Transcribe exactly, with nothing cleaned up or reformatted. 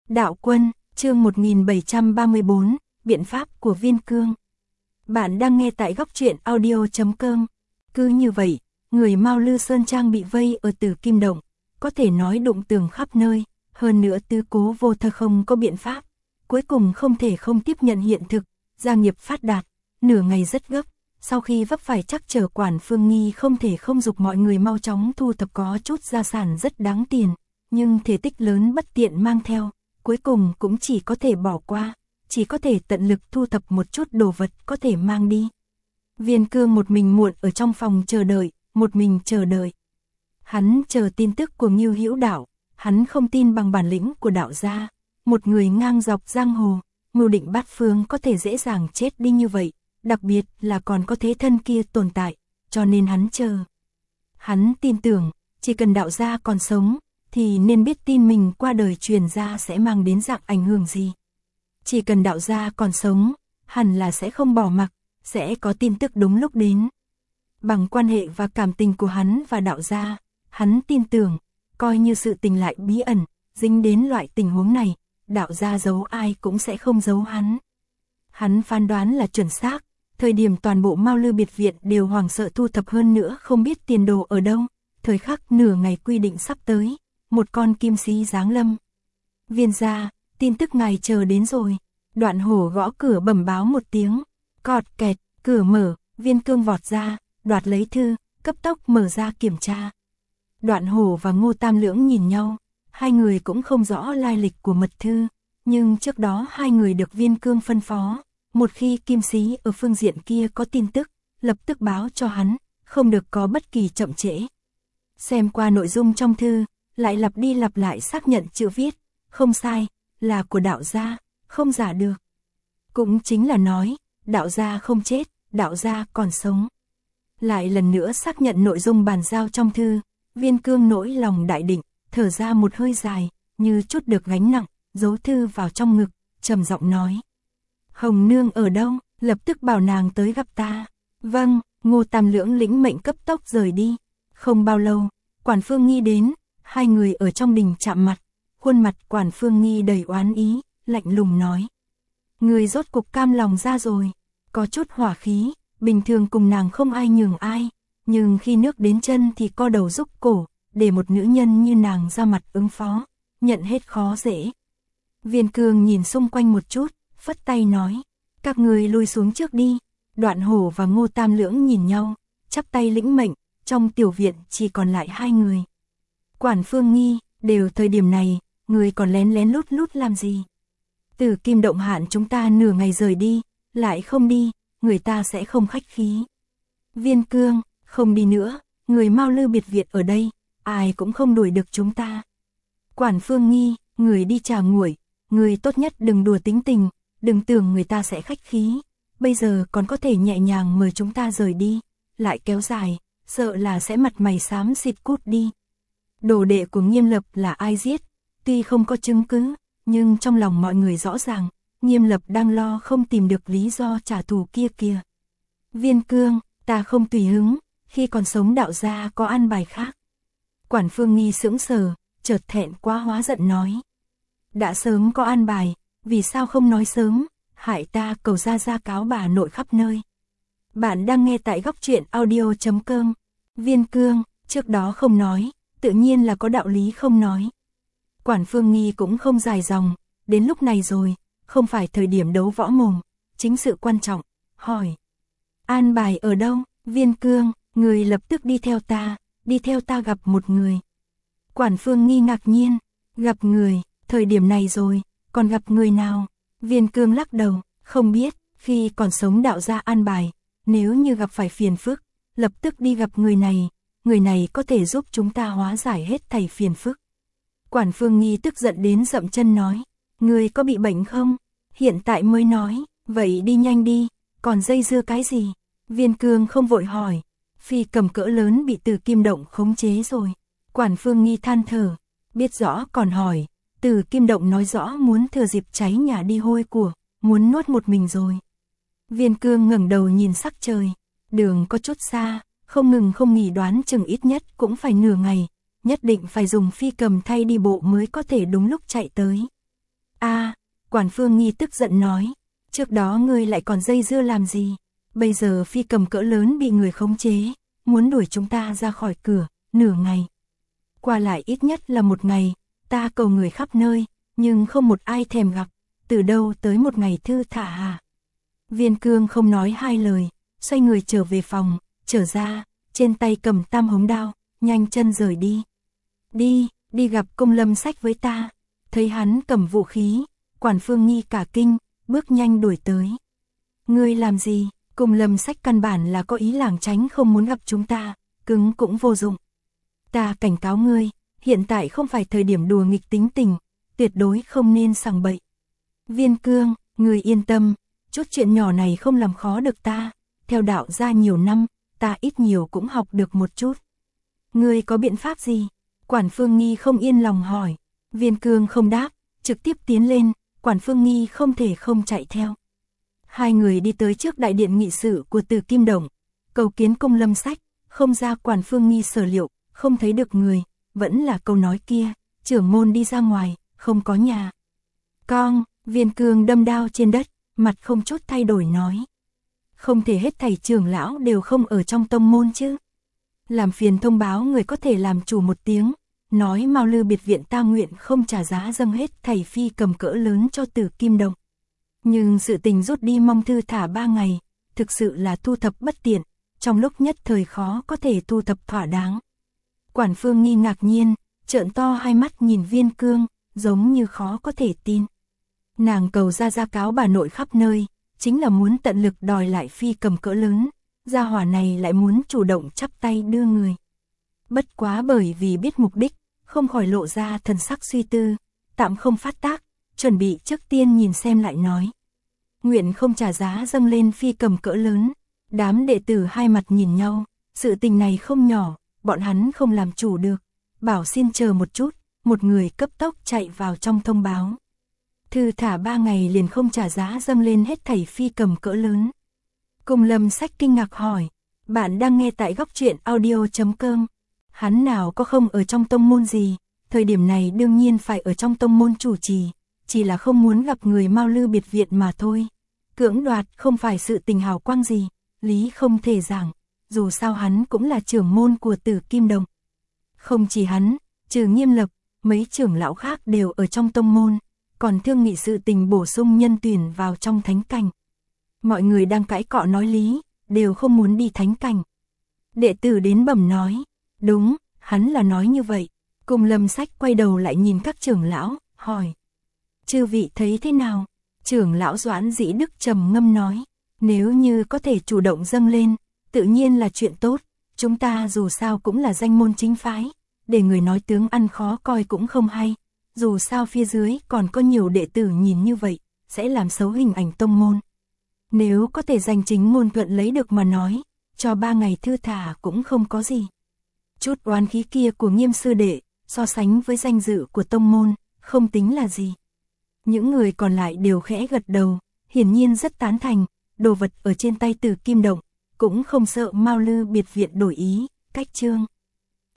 Đạo Quân, chương một nghìn bảy trăm ba mươi bốn, biện pháp của Viên Cương. Bạn đang nghe tại góc truyện audio chấm com. Cứ như vậy, người Mao Lư Sơn Trang bị vây ở Tử Kim Động, có thể nói đụng tường khắp nơi, hơn nữa Tứ Cố Vô Thơ không có biện pháp, cuối cùng không thể không tiếp nhận hiện thực, gia nghiệp phát đạt, nửa ngày rất gấp, sau khi vấp phải trắc trở Quản Phương Nghi không thể không dục mọi người mau chóng thu thập có chút gia sản rất đáng tiền, nhưng thể tích lớn bất tiện mang theo, cuối cùng cũng chỉ có thể bỏ qua, chỉ có thể tận lực thu thập một chút đồ vật có thể mang đi. Viên Cương một mình muộn ở trong phòng chờ đợi, một mình chờ đợi. Hắn chờ tin tức của Ngưu Hữu Đạo, hắn không tin bằng bản lĩnh của đạo gia, một người ngang dọc giang hồ, mưu định bát phương có thể dễ dàng chết đi như vậy, đặc biệt là còn có thế thân kia tồn tại, cho nên hắn chờ. Hắn tin tưởng, chỉ cần đạo gia còn sống, thì nên biết tin mình qua đời truyền ra sẽ mang đến dạng ảnh hưởng gì. Chỉ cần đạo gia còn sống, hẳn là sẽ không bỏ mặc, sẽ có tin tức đúng lúc đến. Bằng quan hệ và cảm tình của hắn và đạo gia, hắn tin tưởng, coi như sự tình lại bí ẩn, dính đến loại tình huống này, đạo gia giấu ai cũng sẽ không giấu hắn. Hắn phán đoán là chuẩn xác, thời điểm toàn bộ Mao Lư biệt viện đều hoảng sợ thu thập hơn nữa không biết tiền đồ ở đâu, thời khắc nửa ngày quy định sắp tới, một con kim sĩ giáng lâm. Viên gia, tin tức ngài chờ đến rồi. Đoạn Hổ gõ cửa bẩm báo một tiếng, cọt kẹt, cửa mở, Viên Cương vọt ra, đoạt lấy thư, cấp tốc mở ra kiểm tra. Đoạn Hổ và Ngô Tam Lưỡng nhìn nhau, hai người cũng không rõ lai lịch của mật thư, nhưng trước đó hai người được Viên Cương phân phó, một khi kim sĩ ở phương diện kia có tin tức, lập tức báo cho hắn, không được có bất kỳ chậm trễ. Xem qua nội dung trong thư, lại lặp đi lặp lại xác nhận chữ viết, không sai, là của đạo gia, không giả được. Cũng chính là nói, đạo gia không chết, đạo gia còn sống. Lại lần nữa xác nhận nội dung bàn giao trong thư, Viên Cương nỗi lòng đại định, thở ra một hơi dài, như chút được gánh nặng, giấu thư vào trong ngực, trầm giọng nói. Hồng Nương ở đâu, lập tức bảo nàng tới gặp ta. Vâng, Ngô Tam Lưỡng lĩnh mệnh cấp tốc rời đi. Không bao lâu, Quản Phương Nghi đến, hai người ở trong đình chạm mặt, khuôn mặt Quản Phương Nghi đầy oán ý, lạnh lùng nói. Người rốt cục cam lòng ra rồi, có chút hỏa khí, bình thường cùng nàng không ai nhường ai, nhưng khi nước đến chân thì co đầu rúc cổ, để một nữ nhân như nàng ra mặt ứng phó, nhận hết khó dễ. Viên Cương nhìn xung quanh một chút, phất tay nói, các người lui xuống trước đi. Đoạn Hổ và Ngô Tam Lưỡng nhìn nhau, chắp tay lĩnh mệnh, trong tiểu viện chỉ còn lại hai người. Quản Phương Nghi, đều thời điểm này, người còn lén lén lút lút làm gì? Tử Kim Động hạn chúng ta nửa ngày rời đi, lại không đi, người ta sẽ không khách khí. Viên Cương, không đi nữa, người Mao Lư biệt viện ở đây, ai cũng không đuổi được chúng ta. Quản Phương Nghi, người đi trà nguội, người tốt nhất đừng đùa tính tình, đừng tưởng người ta sẽ khách khí, bây giờ còn có thể nhẹ nhàng mời chúng ta rời đi, lại kéo dài, sợ là sẽ mặt mày xám xịt cút đi. Đồ đệ của Nghiêm Lập là ai giết, tuy không có chứng cứ, nhưng trong lòng mọi người rõ ràng, Nghiêm Lập đang lo không tìm được lý do trả thù kia kìa. Viên Cương, ta không tùy hứng, khi còn sống đạo gia có an bài khác. Quản Phương Nghi sững sờ, chợt thẹn quá hóa giận nói. Đã sớm có an bài, vì sao không nói sớm, hại ta cầu ra ra cáo bà nội khắp nơi. Bạn đang nghe tại góc truyện audio chấm com. Viên Cương, trước đó không nói, tự nhiên là có đạo lý không nói. Quản Phương Nghi cũng không dài dòng, đến lúc này rồi, không phải thời điểm đấu võ mồm, chính sự quan trọng, hỏi. An bài ở đâu? Viên Cương, người lập tức đi theo ta, đi theo ta gặp một người. Quản Phương Nghi ngạc nhiên, gặp người, thời điểm này rồi, còn gặp người nào? Viên Cương lắc đầu, không biết, khi còn sống đạo gia an bài, nếu như gặp phải phiền phức, lập tức đi gặp người này, người này có thể giúp chúng ta hóa giải hết thảy phiền phức. Quản Phương Nghi tức giận đến dậm chân nói, người có bị bệnh không? Hiện tại mới nói, vậy đi nhanh đi, còn dây dưa cái gì? Viên Cương không vội hỏi, phi cầm cỡ lớn bị Tử Kim Động khống chế rồi. Quản Phương Nghi than thở, biết rõ còn hỏi, Tử Kim Động nói rõ muốn thừa dịp cháy nhà đi hôi của, muốn nuốt một mình rồi. Viên Cương ngẩng đầu nhìn sắc trời, đường có chút xa, không ngừng không nghỉ đoán chừng ít nhất cũng phải nửa ngày, nhất định phải dùng phi cầm thay đi bộ mới có thể đúng lúc chạy tới. Quản Phương Nghi tức giận nói, trước đó ngươi lại còn dây dưa làm gì? Bây giờ phi cầm cỡ lớn bị người khống chế, muốn đuổi chúng ta ra khỏi cửa, nửa ngày. Qua lại ít nhất là một ngày, ta cầu người khắp nơi, nhưng không một ai thèm gặp, từ đâu tới một ngày thư thả à? Viên Cương không nói hai lời, xoay người trở về phòng, trở ra, trên tay cầm tam hống đao, nhanh chân rời đi. Đi, đi gặp Cung Lâm Sách với ta. Thấy hắn cầm vũ khí, Quản Phương Nghi cả kinh, bước nhanh đuổi tới. Ngươi làm gì? Cung Lâm Sách căn bản là có ý lảng tránh không muốn gặp chúng ta, cứng cũng vô dụng. Ta cảnh cáo ngươi, hiện tại không phải thời điểm đùa nghịch tính tình, tuyệt đối không nên sằng bậy. Viên Cương, ngươi yên tâm, chút chuyện nhỏ này không làm khó được ta, theo đạo gia nhiều năm, ta ít nhiều cũng học được một chút. Ngươi có biện pháp gì? Quản Phương Nghi không yên lòng hỏi. Viên Cương không đáp, trực tiếp tiến lên, Quản Phương Nghi không thể không chạy theo. Hai người đi tới trước đại điện nghị sự của Từ Kim Đồng, cầu kiến Cung Lâm Sách, không ra Quản Phương Nghi sở liệu, không thấy được người, vẫn là câu nói kia, trưởng môn đi ra ngoài, không có nhà. Con, Viên Cương đâm đao trên đất, mặt không chút thay đổi nói. Không thể hết thảy trưởng lão đều không ở trong tông môn chứ. Làm phiền thông báo người có thể làm chủ một tiếng, nói Mao Lư biệt viện ta nguyện không trả giá dâng hết thảy phi cầm cỡ lớn cho Từ Kim Đồng. Nhưng sự tình rút đi mong thư thả ba ngày, thực sự là thu thập bất tiện, trong lúc nhất thời khó có thể thu thập thỏa đáng. Quản Phương Nghi ngạc nhiên, trợn to hai mắt nhìn Viên Cương, giống như khó có thể tin. Nàng cầu ra gia cáo bà nội khắp nơi, chính là muốn tận lực đòi lại phi cầm cỡ lớn, gia hỏa này lại muốn chủ động chắp tay đưa người. Bất quá bởi vì biết mục đích, không khỏi lộ ra thần sắc suy tư, tạm không phát tác, chuẩn bị trước tiên nhìn xem lại nói. Nguyện không trả giá dâng lên phi cầm cỡ lớn, đám đệ tử hai mặt nhìn nhau, sự tình này không nhỏ, bọn hắn không làm chủ được, bảo xin chờ một chút, một người cấp tốc chạy vào trong thông báo. Thư thả ba ngày liền không trả giá dâng lên hết thảy phi cầm cỡ lớn. Cung Lâm Sách kinh ngạc hỏi, bạn đang nghe tại góc truyện audio chấm com. Hắn nào có không ở trong tông môn gì, thời điểm này đương nhiên phải ở trong tông môn chủ trì, chỉ là không muốn gặp người Mao Lư biệt viện mà thôi. Cưỡng đoạt không phải sự tình hào quang gì, lý không thể giảng, dù sao hắn cũng là trưởng môn của Tử Kim Đồng. Không chỉ hắn, trừ Nghiêm Lập, mấy trưởng lão khác đều ở trong tông môn, còn thương nghị sự tình bổ sung nhân tuyển vào trong thánh cảnh. Mọi người đang cãi cọ nói lý, đều không muốn đi thánh cảnh. Đệ tử đến bẩm nói, đúng, hắn là nói như vậy. Cung Lâm Sách quay đầu lại nhìn các trưởng lão, hỏi. Chư vị thấy thế nào? Trưởng lão Doãn Dĩ Đức trầm ngâm nói, nếu như có thể chủ động dâng lên, tự nhiên là chuyện tốt, chúng ta dù sao cũng là danh môn chính phái, để người nói tướng ăn khó coi cũng không hay, dù sao phía dưới còn có nhiều đệ tử nhìn như vậy, sẽ làm xấu hình ảnh tông môn. Nếu có thể giành chính ngôn thuận lấy được mà nói, cho ba ngày thư thả cũng không có gì. Chút oán khí kia của Nghiêm sư đệ, so sánh với danh dự của tông môn, không tính là gì. Những người còn lại đều khẽ gật đầu, hiển nhiên rất tán thành, đồ vật ở trên tay Tử Kim Động, cũng không sợ Mao Lư biệt viện đổi ý, cách chương.